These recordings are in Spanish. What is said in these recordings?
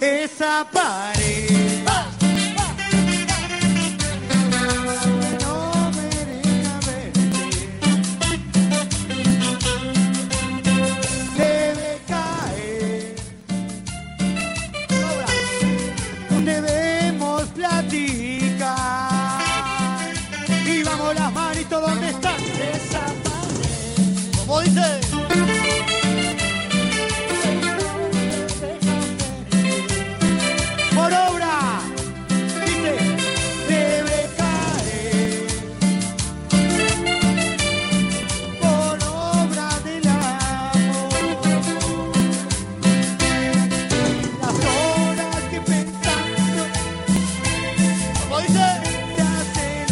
esa pared. No me deja verte. Debe caer. Debemos platicar. Y vamos las manitos donde están. Esa pared. ¿Cómo dice? Por obra, dice, debe caer. Por obra del amor. Las horas que pensando, como dice, te hacen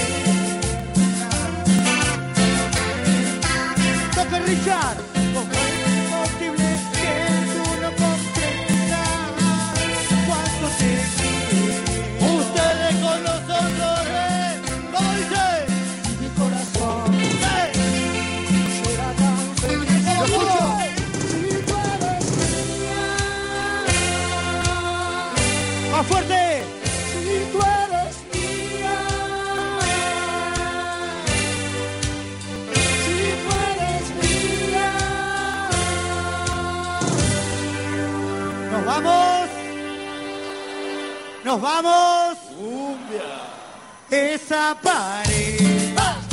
eterna. Toca Richard. ¿Cómo es posible que tú no comprendas cuánto te quiero? Ustedes con los ojos, ¿cómo dice? Mi corazón será tan feliz. ¡Lo escucho! Si tú eres mía. ¡Más fuerte! Si tú eres mía. Si tú eres mía. Nos vamos. Nos vamos. Esa pared.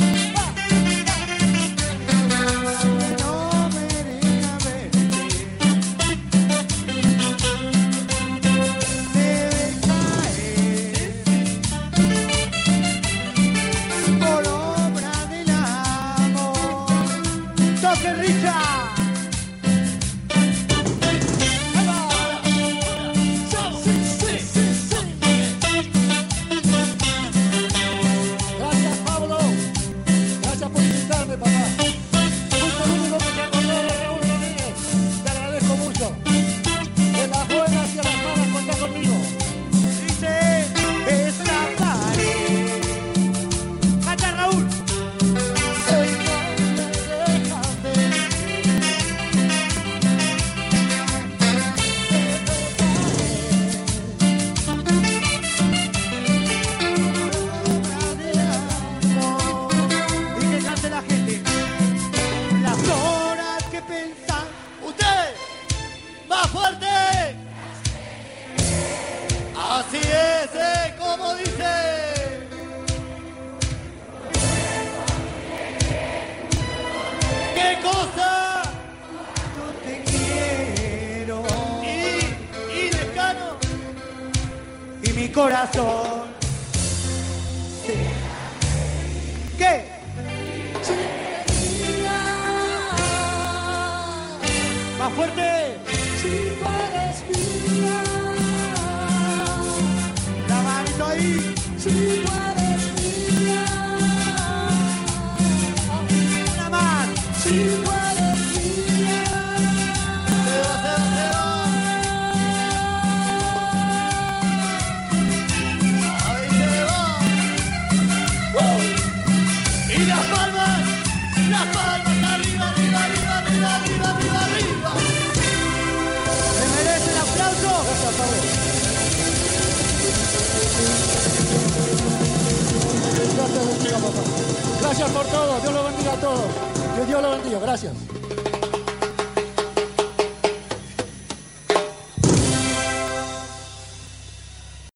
No me deja verte. Debe caer. Por obra del amor. Toque Richard. Gracias, Pablo. Gracias por invitarme, papá. Fuiste el único que se acordó de Raúl Rodríguez. Te agradezco mucho. En las buenas y en las malas contá conmigo. Dice esa pared. Canta Raúl. Y que cante la gente. Las horas que pensan. ¡Usted! ¡Más fuerte! Así es, como dice. ¿Qué cosa? No te quiero. Y lejano. Y mi corazón. Sí. ¿Qué? Más fuerte. Si tú eres mía. La manito ahí. Si tú eres mía. Una más. Si tú eres mía. Ahí se va. Y las palmas, arriba, arriba, arriba, arriba, arriba, arriba, arriba. ¿Se merece el aplauso? Gracias, Pablo. Dios te bendiga, papá. Gracias por todo. Dios lo bendiga a todos. Que Dios lo bendiga. Gracias.